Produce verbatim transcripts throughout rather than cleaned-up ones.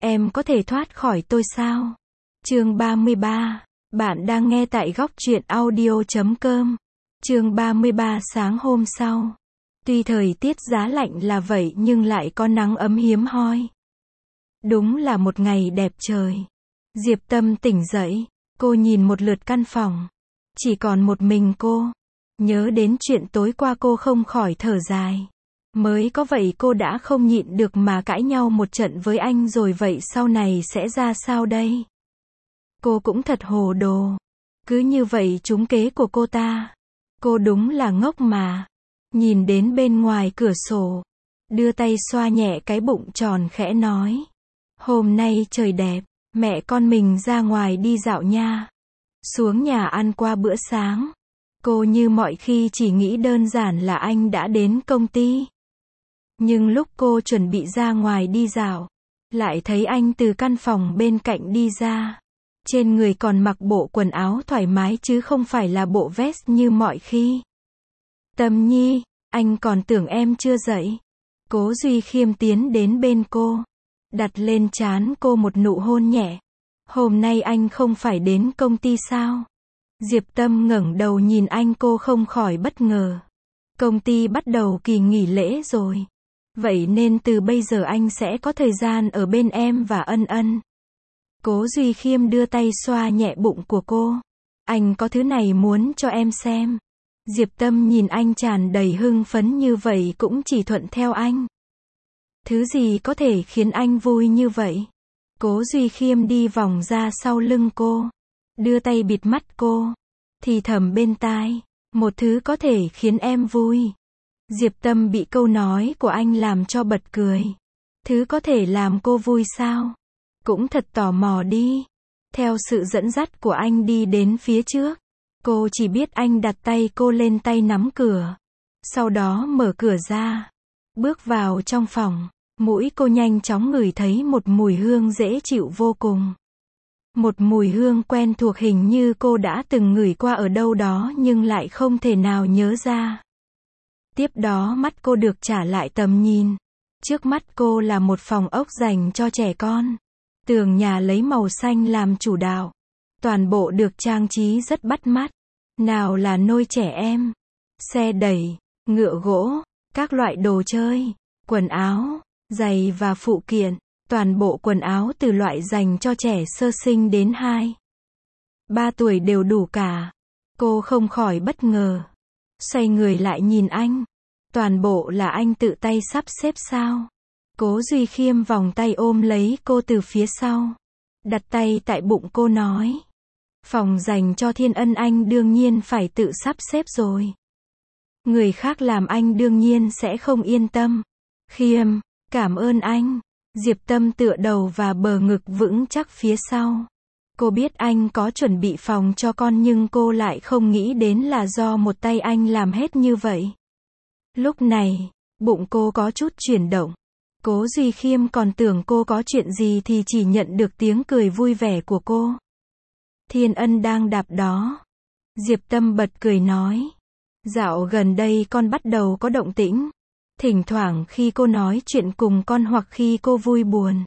Em có thể thoát khỏi tôi sao? Chương ba mươi ba. Bạn đang nghe tại góc truyện audio chấm com. Chương ba mươi ba. Sáng hôm sau. Tuy thời tiết giá lạnh là vậy nhưng lại có nắng ấm hiếm hoi. Đúng là một ngày đẹp trời. Diệp Tâm tỉnh dậy, cô nhìn một lượt căn phòng. Chỉ còn một mình cô. Nhớ đến chuyện tối qua cô không khỏi thở dài. Mới có vậy cô đã không nhịn được mà cãi nhau một trận với anh rồi, vậy sau này sẽ ra sao đây? Cô cũng thật hồ đồ. Cứ như vậy trúng kế của cô ta. Cô đúng là ngốc mà. Nhìn đến bên ngoài cửa sổ. Đưa tay xoa nhẹ cái bụng tròn khẽ nói. Hôm nay trời đẹp, mẹ con mình ra ngoài đi dạo nha. Xuống nhà ăn qua bữa sáng. Cô như mọi khi chỉ nghĩ đơn giản là anh đã đến công ty. Nhưng lúc cô chuẩn bị ra ngoài đi dạo, lại thấy anh từ căn phòng bên cạnh đi ra. Trên người còn mặc bộ quần áo thoải mái chứ không phải là bộ vest như mọi khi. Tâm Nhi, anh còn tưởng em chưa dậy. Cố Duy Khiêm tiến đến bên cô, đặt lên trán cô một nụ hôn nhẹ. Hôm nay anh không phải đến công ty sao? Diệp Tâm ngẩng đầu nhìn anh, cô không khỏi bất ngờ. Công ty bắt đầu kỳ nghỉ lễ rồi. Vậy nên từ bây giờ anh sẽ có thời gian ở bên em và Ân Ân. Cố Duy Khiêm đưa tay xoa nhẹ bụng của cô. Anh có thứ này muốn cho em xem. Diệp Tâm nhìn anh tràn đầy hưng phấn như vậy cũng chỉ thuận theo anh. Thứ gì có thể khiến anh vui như vậy? Cố Duy Khiêm đi vòng ra sau lưng cô. Đưa tay bịt mắt cô. Thì thầm bên tai. Một thứ có thể khiến em vui. Diệp Tâm bị câu nói của anh làm cho bật cười. Thứ có thể làm cô vui sao? Cũng thật tò mò đi. Theo sự dẫn dắt của anh đi đến phía trước. Cô chỉ biết anh đặt tay cô lên tay nắm cửa. Sau đó mở cửa ra. Bước vào trong phòng. Mũi cô nhanh chóng ngửi thấy một mùi hương dễ chịu vô cùng. Một mùi hương quen thuộc, hình như cô đã từng ngửi qua ở đâu đó nhưng lại không thể nào nhớ ra. Tiếp đó mắt cô được trả lại tầm nhìn. Trước mắt cô là một phòng ốc dành cho trẻ con. Tường nhà lấy màu xanh làm chủ đạo. Toàn bộ được trang trí rất bắt mắt. Nào là nôi trẻ em, xe đẩy, ngựa gỗ, các loại đồ chơi, quần áo, giày và phụ kiện. Toàn bộ quần áo từ loại dành cho trẻ sơ sinh đến hai, ba tuổi đều đủ cả. Cô không khỏi bất ngờ. Xoay người lại nhìn anh. Toàn bộ là anh tự tay sắp xếp sao? Cố Duy Khiêm vòng tay ôm lấy cô từ phía sau. Đặt tay tại bụng cô nói. Phòng dành cho Thiên Ân anh đương nhiên phải tự sắp xếp rồi. Người khác làm anh đương nhiên sẽ không yên tâm. Khiêm, cảm ơn anh. Diệp Tâm tựa đầu và bờ ngực vững chắc phía sau. Cô biết anh có chuẩn bị phòng cho con nhưng cô lại không nghĩ đến là do một tay anh làm hết như vậy. Lúc này, bụng cô có chút chuyển động. Cố Duy Khiêm còn tưởng cô có chuyện gì thì chỉ nhận được tiếng cười vui vẻ của cô. Thiên Ân đang đạp đó. Diệp Tâm bật cười nói. Dạo gần đây con bắt đầu có động tĩnh. Thỉnh thoảng khi cô nói chuyện cùng con hoặc khi cô vui buồn.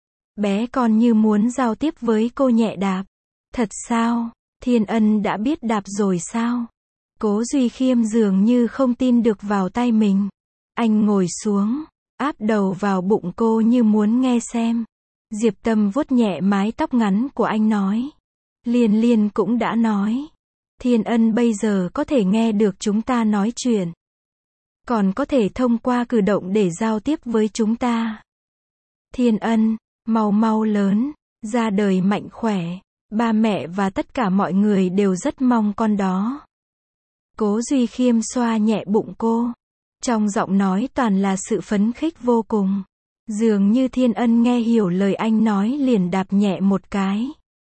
Bé con như muốn giao tiếp với cô nhẹ đạp. Thật sao? Thiên Ân đã biết đạp rồi sao? Cố Duy Khiêm dường như không tin được vào tay mình. Anh ngồi xuống, áp đầu vào bụng cô như muốn nghe xem. Diệp Tâm vuốt nhẹ mái tóc ngắn của anh nói. Liên Liên cũng đã nói. Thiên Ân bây giờ có thể nghe được chúng ta nói chuyện. Còn có thể thông qua cử động để giao tiếp với chúng ta. Thiên Ân, mau mau lớn, ra đời mạnh khỏe. Ba mẹ và tất cả mọi người đều rất mong con đó. Cố Duy Khiêm xoa nhẹ bụng cô. Trong giọng nói toàn là sự phấn khích vô cùng. Dường như Thiên Ân nghe hiểu lời anh nói liền đạp nhẹ một cái.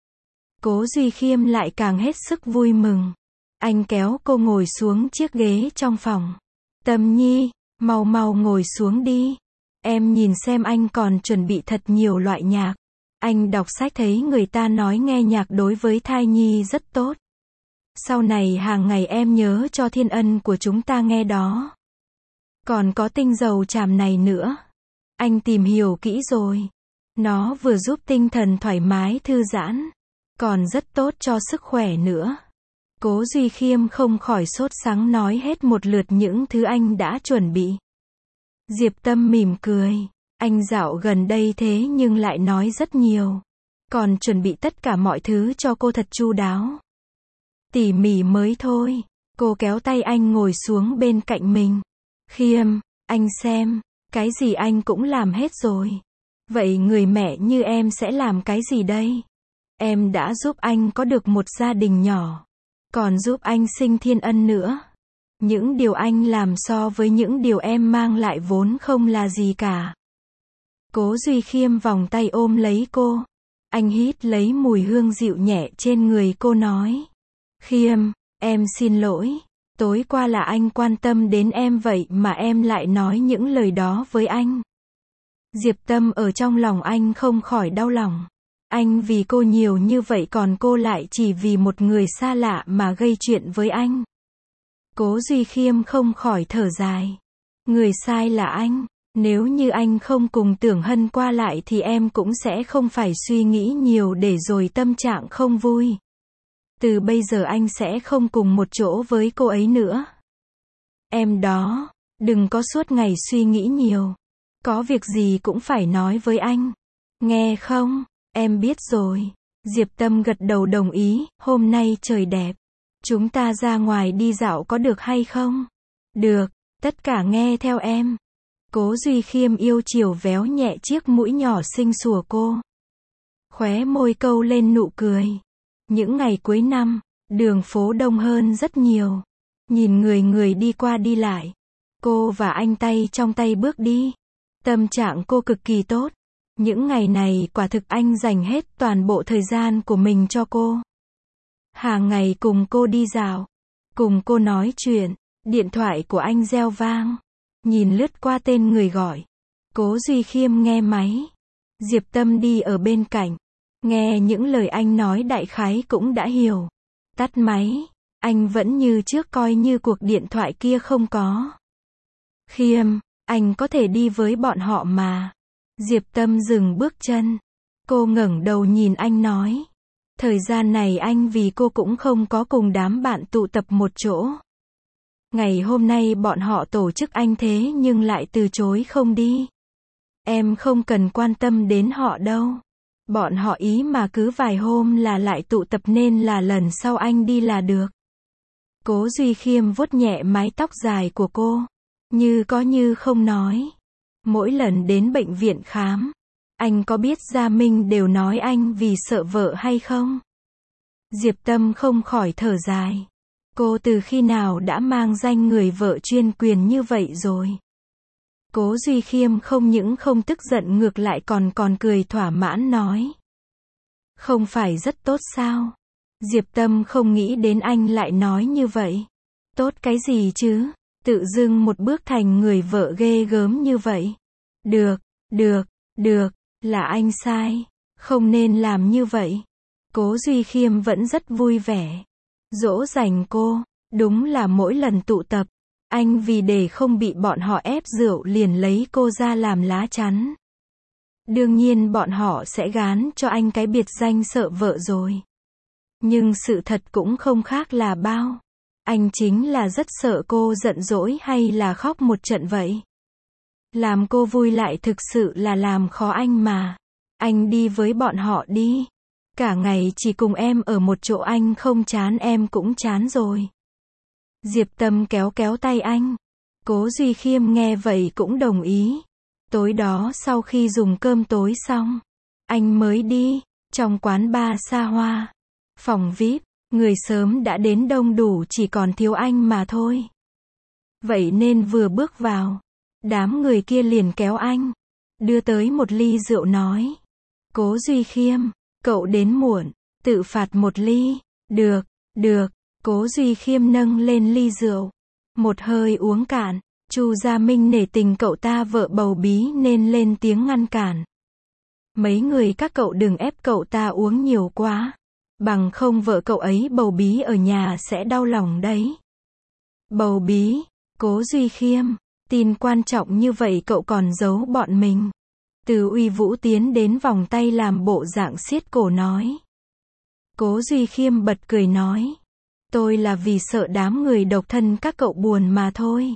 Cố Duy Khiêm lại càng hết sức vui mừng. Anh kéo cô ngồi xuống chiếc ghế trong phòng. Tâm Nhi, mau mau ngồi xuống đi. Em nhìn xem anh còn chuẩn bị thật nhiều loại nhạc. Anh đọc sách thấy người ta nói nghe nhạc đối với thai nhi rất tốt. Sau này hàng ngày em nhớ cho Thiên Ân của chúng ta nghe đó. Còn có tinh dầu tràm này nữa. Anh tìm hiểu kỹ rồi. Nó vừa giúp tinh thần thoải mái thư giãn, còn rất tốt cho sức khỏe nữa. Cố Duy Khiêm không khỏi sốt sắng nói hết một lượt những thứ anh đã chuẩn bị. Diệp Tâm mỉm cười. Anh dạo gần đây thế nhưng lại nói rất nhiều. Còn chuẩn bị tất cả mọi thứ cho cô thật chu đáo. Tỉ mỉ mới thôi. Cô kéo tay anh ngồi xuống bên cạnh mình. Khiêm, anh xem, cái gì anh cũng làm hết rồi. Vậy người mẹ như em sẽ làm cái gì đây? Em đã giúp anh có được một gia đình nhỏ. Còn giúp anh sinh thiên ân nữa. Những điều anh làm so với những điều em mang lại vốn không là gì cả. Cố Duy Khiêm vòng tay ôm lấy cô. Anh hít lấy mùi hương dịu nhẹ trên người cô nói. Khiêm, em xin lỗi. Tối qua là anh quan tâm đến em vậy mà em lại nói những lời đó với anh. Diệp Tâm ở trong lòng anh không khỏi đau lòng. Anh vì cô nhiều như vậy còn cô lại chỉ vì một người xa lạ mà gây chuyện với anh. Cố Duy Khiêm không khỏi thở dài. Người sai là anh. Nếu như anh không cùng Tưởng Hân qua lại thì em cũng sẽ không phải suy nghĩ nhiều để rồi tâm trạng không vui. Từ bây giờ anh sẽ không cùng một chỗ với cô ấy nữa. Em đó, đừng có suốt ngày suy nghĩ nhiều. Có việc gì cũng phải nói với anh. Nghe không? Em biết rồi. Diệp Tâm gật đầu đồng ý. Hôm nay trời đẹp. Chúng ta ra ngoài đi dạo có được hay không? Được, tất cả nghe theo em. Cố Duy Khiêm yêu chiều véo nhẹ chiếc mũi nhỏ xinh xùa cô. Khóe môi câu lên nụ cười. Những ngày cuối năm, đường phố đông hơn rất nhiều. Nhìn người người đi qua đi lại. Cô và anh tay trong tay bước đi. Tâm trạng cô cực kỳ tốt. Những ngày này quả thực anh dành hết toàn bộ thời gian của mình cho cô. Hàng ngày cùng cô đi dạo. Cùng cô nói chuyện. Điện thoại của anh reo vang. Nhìn lướt qua tên người gọi. Cố Duy Khiêm nghe máy. Diệp Tâm đi ở bên cạnh. Nghe những lời anh nói đại khái cũng đã hiểu. Tắt máy. Anh vẫn như trước coi như cuộc điện thoại kia không có. Khiêm, anh có thể đi với bọn họ mà. Diệp Tâm dừng bước chân. Cô ngẩng đầu nhìn anh nói. Thời gian này anh vì cô cũng không có cùng đám bạn tụ tập một chỗ. Ngày hôm nay bọn họ tổ chức anh thế nhưng lại từ chối không đi. Em không cần quan tâm đến họ đâu. Bọn họ ý mà cứ vài hôm là lại tụ tập nên là lần sau anh đi là được. Cố Duy Khiêm vuốt nhẹ mái tóc dài của cô. Như có như không nói. Mỗi lần đến bệnh viện khám. Anh có biết Gia Minh đều nói anh vì sợ vợ hay không? Diệp Tâm không khỏi thở dài. Cô từ khi nào đã mang danh người vợ chuyên quyền như vậy rồi? Cố Duy Khiêm không những không tức giận ngược lại còn còn cười thỏa mãn nói. Không phải rất tốt sao? Diệp Tâm không nghĩ đến anh lại nói như vậy. Tốt cái gì chứ? Tự dưng một bước thành người vợ ghê gớm như vậy. Được, được, được, là anh sai. Không nên làm như vậy. Cố Duy Khiêm vẫn rất vui vẻ. Dỗ dành cô. Đúng là mỗi lần tụ tập. Anh vì để không bị bọn họ ép rượu liền lấy cô ra làm lá chắn. Đương nhiên bọn họ sẽ gán cho anh cái biệt danh sợ vợ rồi. Nhưng sự thật cũng không khác là bao. Anh chính là rất sợ cô giận dỗi hay là khóc một trận vậy. Làm cô vui lại thực sự là làm khó anh mà. Anh đi với bọn họ đi. Cả ngày chỉ cùng em ở một chỗ anh không chán em cũng chán rồi. Diệp Tâm kéo kéo tay anh. Cố Duy Khiêm nghe vậy cũng đồng ý. Tối đó sau khi dùng cơm tối xong, anh mới đi. Trong quán bar xa hoa, phòng vi ai pi, người sớm đã đến đông đủ chỉ còn thiếu anh mà thôi. Vậy nên vừa bước vào, đám người kia liền kéo anh, đưa tới một ly rượu nói. Cố Duy Khiêm, cậu đến muộn, tự phạt một ly. Được, được. Cố Duy Khiêm nâng lên ly rượu. Một hơi uống cạn. Chu Gia Minh nể tình cậu ta vợ bầu bí nên lên tiếng ngăn cản. Mấy người các cậu đừng ép cậu ta uống nhiều quá. Bằng không vợ cậu ấy bầu bí ở nhà sẽ đau lòng đấy. Bầu bí, Cố Duy Khiêm, tin quan trọng như vậy cậu còn giấu bọn mình. Từ Uy Vũ tiến đến vòng tay làm bộ dạng siết cổ nói. Cố Duy Khiêm bật cười nói. Tôi là vì sợ đám người độc thân các cậu buồn mà thôi.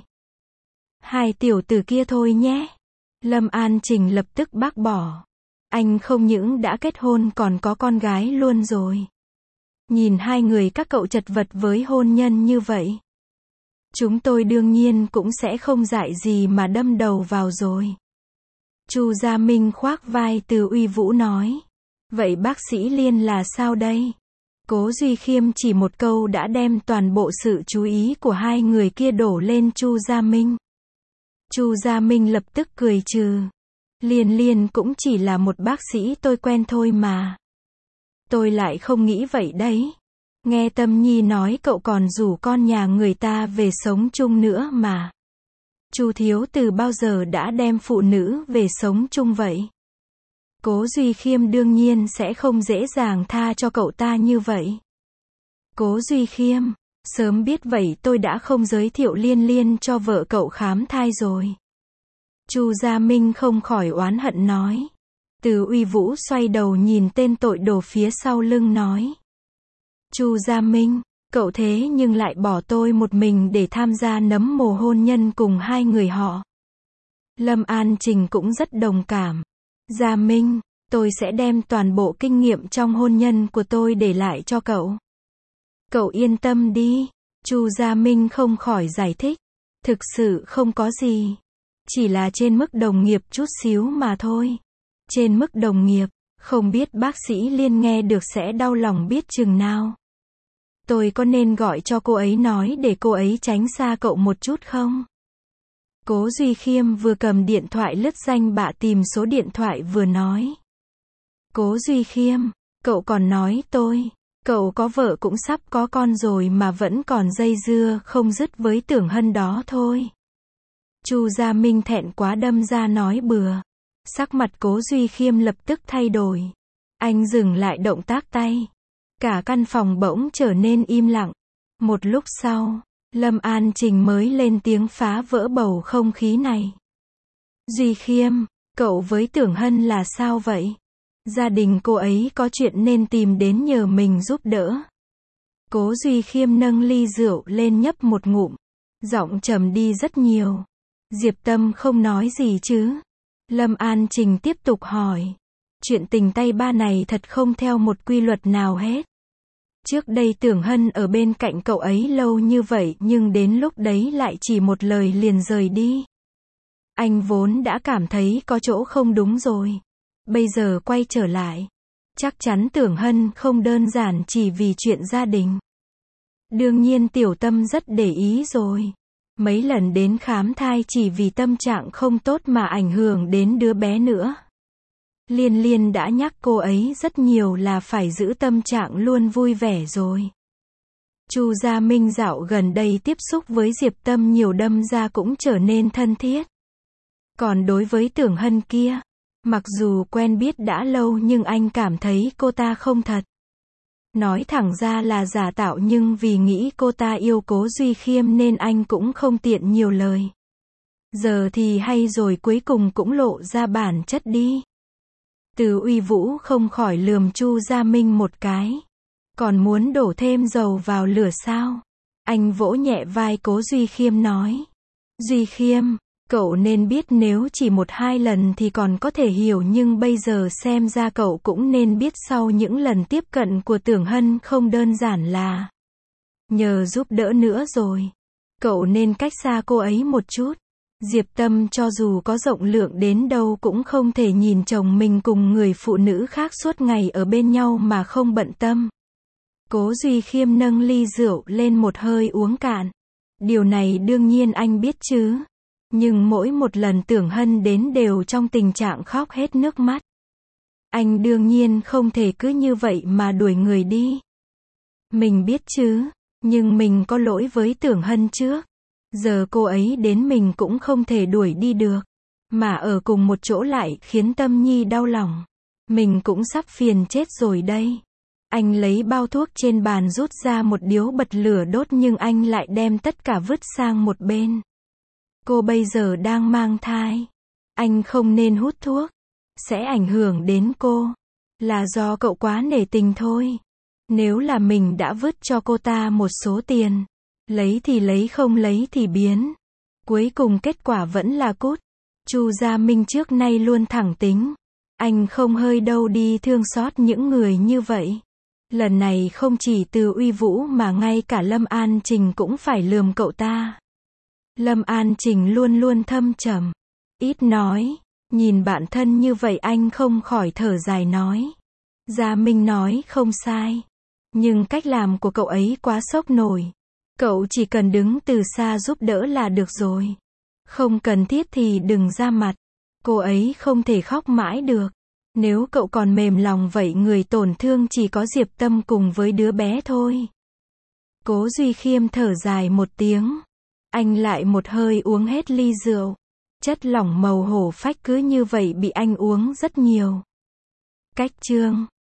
Hai tiểu tử kia thôi nhé. Lâm An Trình lập tức bác bỏ. Anh không những đã kết hôn còn có con gái luôn rồi. Nhìn hai người các cậu chật vật với hôn nhân như vậy. Chúng tôi đương nhiên cũng sẽ không dại gì mà đâm đầu vào rồi. Chu Gia Minh khoác vai Từ Uy Vũ nói. Vậy bác sĩ Liên là sao đây? Cố Duy Khiêm chỉ một câu đã đem toàn bộ sự chú ý của hai người kia đổ lên Chu Gia Minh. Chu Gia Minh lập tức cười trừ. Liên Liên cũng chỉ là một bác sĩ tôi quen thôi mà. Tôi lại không nghĩ vậy đấy. Nghe Tâm Nhi nói cậu còn rủ con nhà người ta về sống chung nữa mà. Chu thiếu từ bao giờ đã đem phụ nữ về sống chung vậy? Cố Duy Khiêm đương nhiên sẽ không dễ dàng tha cho cậu ta như vậy. Cố Duy Khiêm, sớm biết vậy tôi đã không giới thiệu Liên Liên cho vợ cậu khám thai rồi. Chu Gia Minh không khỏi oán hận nói. Từ Uy Vũ xoay đầu nhìn tên tội đồ phía sau lưng nói. Chu Gia Minh, cậu thế nhưng lại bỏ tôi một mình để tham gia nấm mồ hôn nhân cùng hai người họ. Lâm An Trình cũng rất đồng cảm. Gia Minh, tôi sẽ đem toàn bộ kinh nghiệm trong hôn nhân của tôi để lại cho cậu. Cậu yên tâm đi. Chu Gia Minh không khỏi giải thích. Thực sự không có gì. Chỉ là trên mức đồng nghiệp chút xíu mà thôi. Trên mức đồng nghiệp, không biết bác sĩ Liên nghe được sẽ đau lòng biết chừng nào. Tôi có nên gọi cho cô ấy nói để cô ấy tránh xa cậu một chút không? Cố Duy Khiêm vừa cầm điện thoại lướt danh bạ tìm số điện thoại vừa nói. Cố Duy Khiêm, cậu còn nói tôi, cậu có vợ cũng sắp có con rồi mà vẫn còn dây dưa không dứt với Tưởng Hân đó thôi. Chu Gia Minh thẹn quá đâm ra nói bừa. Sắc mặt Cố Duy Khiêm lập tức thay đổi. Anh dừng lại động tác tay. Cả căn phòng bỗng trở nên im lặng. Một lúc sau, Lâm An Trình mới lên tiếng phá vỡ bầu không khí này. Duy Khiêm, cậu với Tưởng Hân là sao vậy? Gia đình cô ấy có chuyện nên tìm đến nhờ mình giúp đỡ. Cố Duy Khiêm nâng ly rượu lên nhấp một ngụm. Giọng trầm đi rất nhiều. Diệp Tâm không nói gì chứ? Lâm An Trình tiếp tục hỏi. Chuyện tình tay ba này thật không theo một quy luật nào hết. Trước đây Tưởng Hân ở bên cạnh cậu ấy lâu như vậy nhưng đến lúc đấy lại chỉ một lời liền rời đi. Anh vốn đã cảm thấy có chỗ không đúng rồi. Bây giờ quay trở lại. Chắc chắn Tưởng Hân không đơn giản chỉ vì chuyện gia đình. Đương nhiên Tiểu Tâm rất để ý rồi. Mấy lần đến khám thai chỉ vì tâm trạng không tốt mà ảnh hưởng đến đứa bé nữa. Liên Liên đã nhắc cô ấy rất nhiều là phải giữ tâm trạng luôn vui vẻ rồi. Chu Gia Minh dạo gần đây tiếp xúc với Diệp Tâm nhiều đâm ra cũng trở nên thân thiết. Còn đối với Tưởng Hân kia, mặc dù quen biết đã lâu nhưng anh cảm thấy cô ta không thật. Nói thẳng ra là giả tạo nhưng vì nghĩ cô ta yêu Cố Duy Khiêm nên anh cũng không tiện nhiều lời. Giờ thì hay rồi cuối cùng cũng lộ ra bản chất đi. Từ Uy Vũ không khỏi lườm Chu Gia Minh một cái. Còn muốn đổ thêm dầu vào lửa sao? Anh vỗ nhẹ vai Cố Duy Khiêm nói. Duy Khiêm, cậu nên biết nếu chỉ một hai lần thì còn có thể hiểu nhưng bây giờ xem ra cậu cũng nên biết sau những lần tiếp cận của Tưởng Hân không đơn giản là nhờ giúp đỡ nữa rồi. Cậu nên cách xa cô ấy một chút. Diệp Tâm cho dù có rộng lượng đến đâu cũng không thể nhìn chồng mình cùng người phụ nữ khác suốt ngày ở bên nhau mà không bận tâm. Cố Duy Khiêm nâng ly rượu lên một hơi uống cạn. Điều này đương nhiên anh biết chứ. Nhưng mỗi một lần Tưởng Hân đến đều trong tình trạng khóc hết nước mắt. Anh đương nhiên không thể cứ như vậy mà đuổi người đi. Mình biết chứ, nhưng mình có lỗi với Tưởng Hân trước. Giờ cô ấy đến mình cũng không thể đuổi đi được. Mà ở cùng một chỗ lại khiến Tâm Nhi đau lòng. Mình cũng sắp phiền chết rồi đây. Anh lấy bao thuốc trên bàn rút ra một điếu bật lửa đốt nhưng anh lại đem tất cả vứt sang một bên. Cô bây giờ đang mang thai. Anh không nên hút thuốc. sẽ ảnh hưởng đến cô. Là do cậu quá nể tình thôi. Nếu là mình đã vứt cho cô ta một số tiền. Lấy thì lấy, không lấy thì biến. Cuối cùng kết quả vẫn là cút. Chu Gia Minh trước nay luôn thẳng tính. Anh không hơi đâu đi thương xót những người như vậy. Lần này không chỉ từ Uy Vũ mà ngay cả Lâm An Trình cũng phải lườm cậu ta. Lâm An Trình luôn luôn thâm trầm, ít nói. Nhìn bạn thân như vậy anh không khỏi thở dài nói. Gia Minh nói không sai. Nhưng cách làm của cậu ấy quá sốc nổi. Cậu chỉ cần đứng từ xa giúp đỡ là được rồi. Không cần thiết thì đừng ra mặt. Cô ấy không thể khóc mãi được. Nếu cậu còn mềm lòng vậy người tổn thương chỉ có Diệp Tâm cùng với đứa bé thôi. Cố Duy Khiêm thở dài một tiếng. Anh lại một hơi uống hết ly rượu. Chất lỏng màu hổ phách cứ như vậy bị anh uống rất nhiều. Cách chương